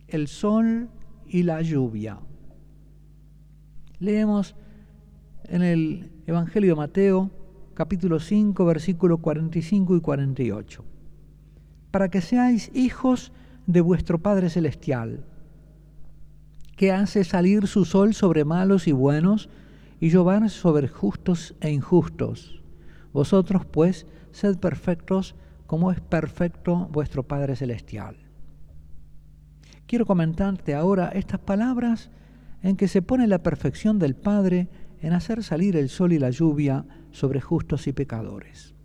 el sol y la lluvia. Leemos en el Evangelio de Mateo, capítulo 5, versículos 45 y 48. Para que seáis hijos de vuestro Padre Celestial, que hace salir su sol sobre malos y buenos, y llover sobre justos e injustos. Vosotros, pues, sed perfectos, como es perfecto vuestro Padre Celestial. Quiero comentarte ahora estas palabras en que se pone la perfección del Padre en hacer salir el sol y la lluvia sobre justos y pecadores.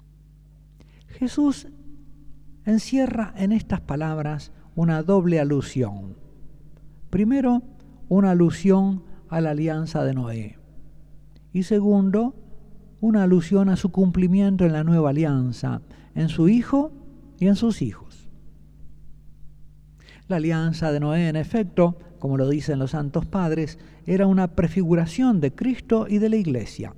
Jesús encierra en estas palabras una doble alusión. Primero, una alusión a la alianza de Noé. Y segundo, una alusión a su cumplimiento en la nueva alianza, en su Hijo y en sus hijos. La alianza de Noé, en efecto, como lo dicen los santos padres, era una prefiguración de Cristo y de la Iglesia.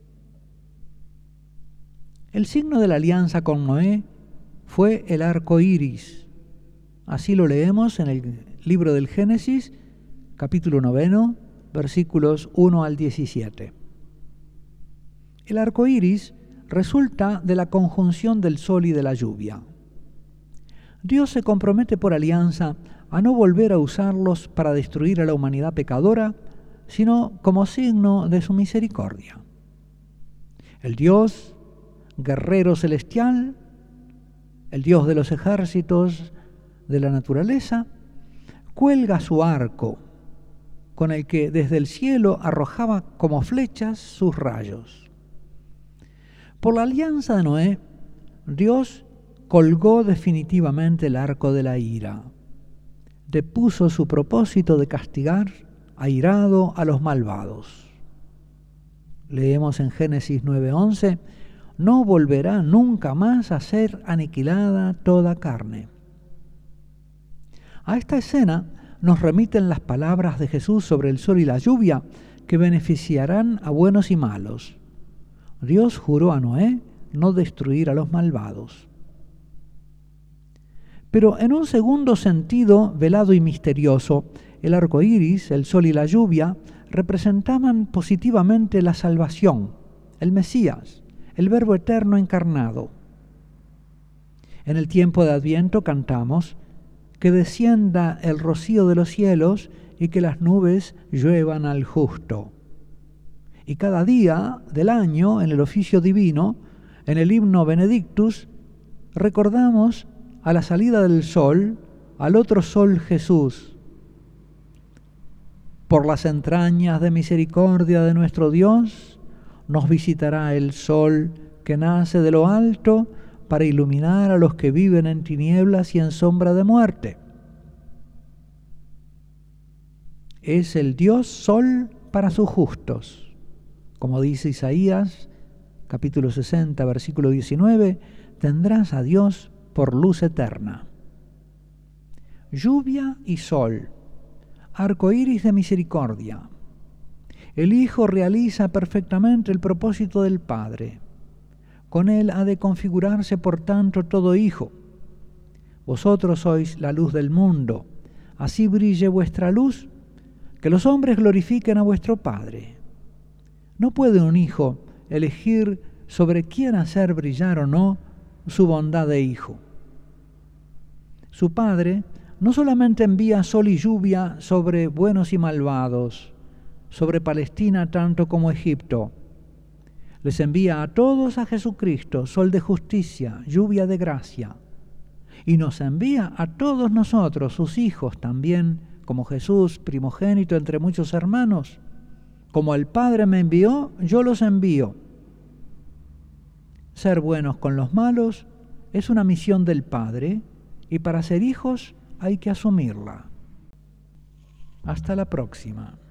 El signo de la alianza con Noé fue el arco iris. Así lo leemos en el libro del Génesis, capítulo 9, versículos 1 al 17. El arco iris resulta de la conjunción del sol y de la lluvia. Dios se compromete por alianza a no volver a usarlos para destruir a la humanidad pecadora, sino como signo de su misericordia. El Dios, guerrero celestial, el Dios de los ejércitos de la naturaleza, cuelga su arco, con el que desde el cielo arrojaba como flechas sus rayos. Por la alianza de Noé, Dios colgó definitivamente el arco de la ira. Depuso su propósito de castigar, airado, a los malvados. Leemos en Génesis 9:11, no volverá nunca más a ser aniquilada toda carne. A esta escena nos remiten las palabras de Jesús sobre el sol y la lluvia que beneficiarán a buenos y malos. Dios juró a Noé no destruir a los malvados. Pero en un segundo sentido velado y misterioso, el arco iris, el sol y la lluvia representaban positivamente la salvación, el Mesías, el Verbo eterno encarnado. En el tiempo de Adviento cantamos que descienda el rocío de los cielos y que las nubes lluevan al justo. Y cada día del año, en el oficio divino, en el himno Benedictus, recordamos a la salida del sol, al otro sol Jesús. Por las entrañas de misericordia de nuestro Dios, nos visitará el sol que nace de lo alto para iluminar a los que viven en tinieblas y en sombra de muerte. Es el Dios sol para sus justos. Como dice Isaías, capítulo 60, versículo 19, tendrás a Dios por luz eterna. Lluvia y sol, arco iris de misericordia. El Hijo realiza perfectamente el propósito del Padre. Con él ha de configurarse, por tanto, todo hijo. Vosotros sois la luz del mundo. Así brille vuestra luz, que los hombres glorifiquen a vuestro Padre. No puede un hijo elegir sobre quién hacer brillar o no su bondad de hijo. Su Padre no solamente envía sol y lluvia sobre buenos y malvados, sobre Palestina tanto como Egipto. Les envía a todos a Jesucristo, sol de justicia, lluvia de gracia. Y nos envía a todos nosotros, sus hijos también, como Jesús, primogénito entre muchos hermanos. Como el Padre me envió, yo los envío. Ser buenos con los malos es una misión del Padre, y para ser hijos hay que asumirla. Hasta la próxima.